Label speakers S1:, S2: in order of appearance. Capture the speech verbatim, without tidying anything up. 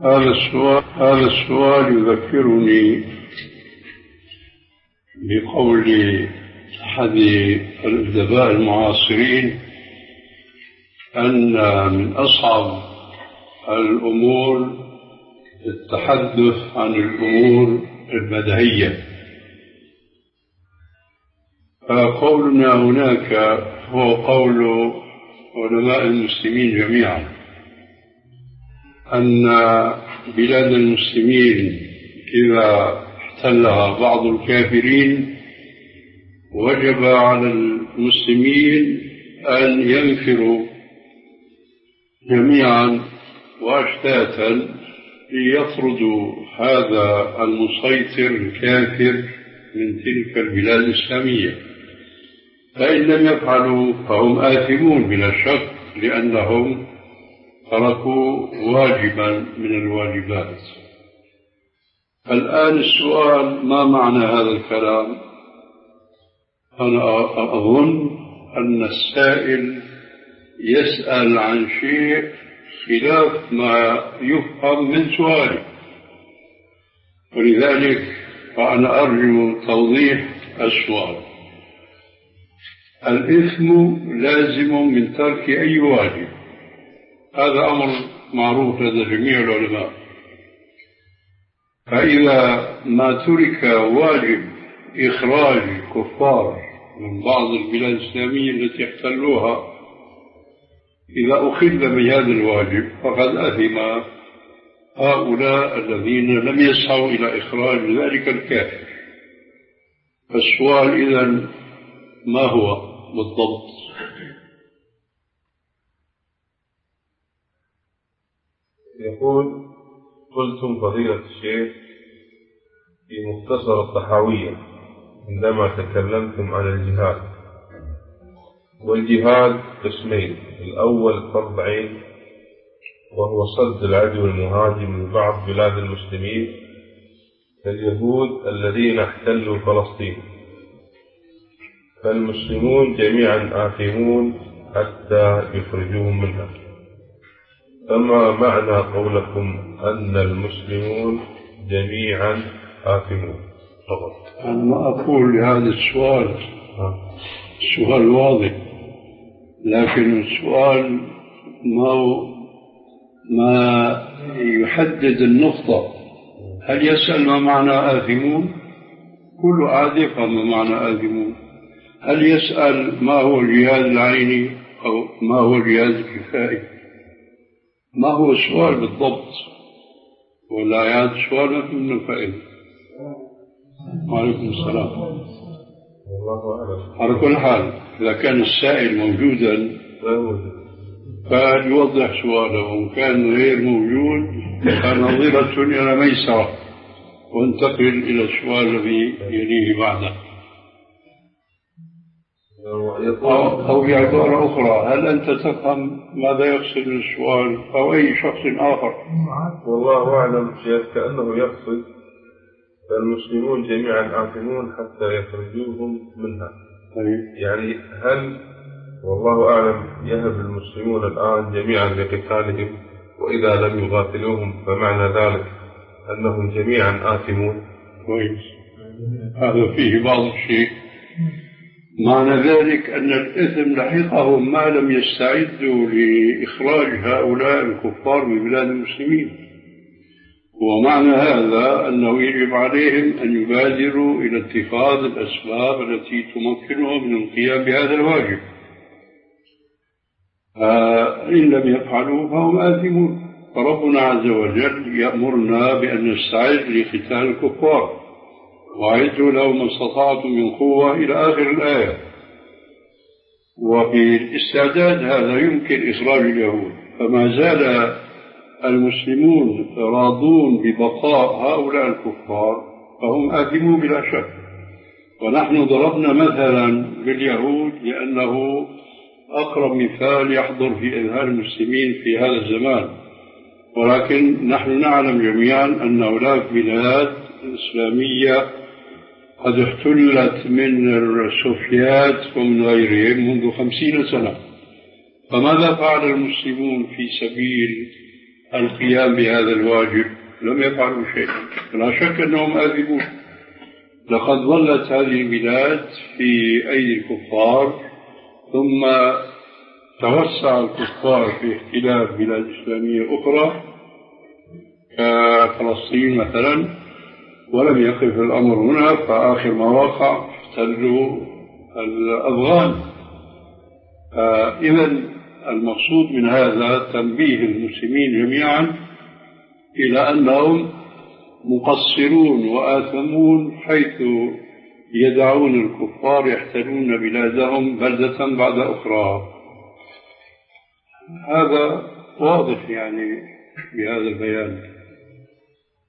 S1: هذا السؤال هذا السؤال يذكرني بقول أحد الأدباء المعاصرين أن من أصعب الأمور التحدث عن الأمور البديهية، فقولنا هناك هو قول علماء المسلمين جميعا أن بلاد المسلمين إذا احتلها بعض الكافرين وجب على المسلمين أن ينفروا جميعا وأشتاتا ليطردوا هذا المسيطر الكافر من تلك البلاد الإسلامية، فإن لم يفعلوا فهم آثمون بلا شك، لأنهم تركوا واجبا من الواجبات. الآن السؤال: ما معنى هذا الكلام؟ أنا أظن أن السائل يسأل عن شيء خلاف ما يفهم من سؤاله، ولذلك فأنا أرجو توضيح السؤال. الإثم لازم من ترك أي واجب، هذا أمر معروف لدى جميع العلماء، فإذا ما ترك واجب إخراج الكفار من بعض البلاد الإسلامية التي احتلوها، إذا أخذ بهذا الواجب فقد أثم هؤلاء الذين لم يسعوا إلى إخراج ذلك الكافر. فالسؤال إذن ما هو بالضبط؟
S2: يقول: قلتم فضيلة الشيخ في مختصر الطحاوية عندما تكلمتم عن الجهاد، والجهاد قسمين: الأول فرض عين وهو صد العدو المهاجم من بعض بلاد المسلمين كاليهود الذين احتلوا فلسطين، فالمسلمون جميعا آثمون حتى يخرجوهم منها، فما معنى قولكم أن المسلمون جميعا آثمون؟
S1: فقط أنا أقول لهذا السؤال السؤال واضح، لكن السؤال ما ما يحدد النقطة. هل يسأل ما معنى آثمون؟ كل أحد يفهم ما معنى آثمون. هل يسأل ما هو الجهاد العيني أو ما هو الجهاد الكفائي؟ ما هو السؤال بالضبط؟ ولا يعد سؤال ما في منه فائدة. وعليكم السلام. على كل حال إذا كان السائل موجودا فليوضح سؤاله، وإن كان غير موجود فنظرة إلى ميسرة وانتقل إلى السؤال الذي يليه بعده. أو بعبارة أخرى: هل أنت تفهم ماذا يقصد السؤال أو أي شخص آخر؟
S2: والله أعلم شيخ، كأنه يقصد فالمسلمون جميعا آثمون حتى يخرجوهم منها. يعني هل والله أعلم يهب المسلمون الآن جميعا لقتالهم، وإذا لم يقاتلوهم فمعنى ذلك أنهم جميعا آثمون؟
S1: كويس، هذا فيه بعض الشيء. معنى ذلك أن الإثم لحقهم ما لم يستعدوا لإخراج هؤلاء الكفار من بلاد المسلمين، ومعنى هذا أنه يجب عليهم أن يبادروا إلى اتخاذ الأسباب التي تمكنهم من القيام بهذا الواجب، فإن لم يفعلوا فهم آثمون. فربنا عز وجل يأمرنا بأن نستعد لقتال الكفار، وأعدوا لهم ما استطعتم من قوة إلى آخر الآية. وبالاستعداد هذا يمكن إخراج اليهود، فما زال المسلمون راضون ببقاء هؤلاء الكفار فهم آثمون بلا شك. ونحن ضربنا مثلا باليهود لأنه أقرب مثال يحضر في أذهان المسلمين في هذا الزمان، ولكن نحن نعلم جميعا أن هناك بلاد إسلامية قد احتلت من السوفيات ومن غيرهم منذ خمسين سنة، فماذا فعل المسلمون في سبيل القيام بهذا الواجب لم يفعلوا شيئا، لا شك أنهم آثمون. لقد ظلت هذه البلاد في أيدي الكفار، ثم توسع الكفار في احتلال بلاد إسلامية أخرى كفلسطين مثلا، ولم يقف الأمر هنا، فآخر ما وقع احتلوا الأفغان. إذن المقصود من هذا تنبيه المسلمين جميعا إلى أنهم مقصرون وآثمون حيث يدعون الكفار يحتلون بلادهم بلدة بعد أخرى. هذا واضح يعني بهذا البيان.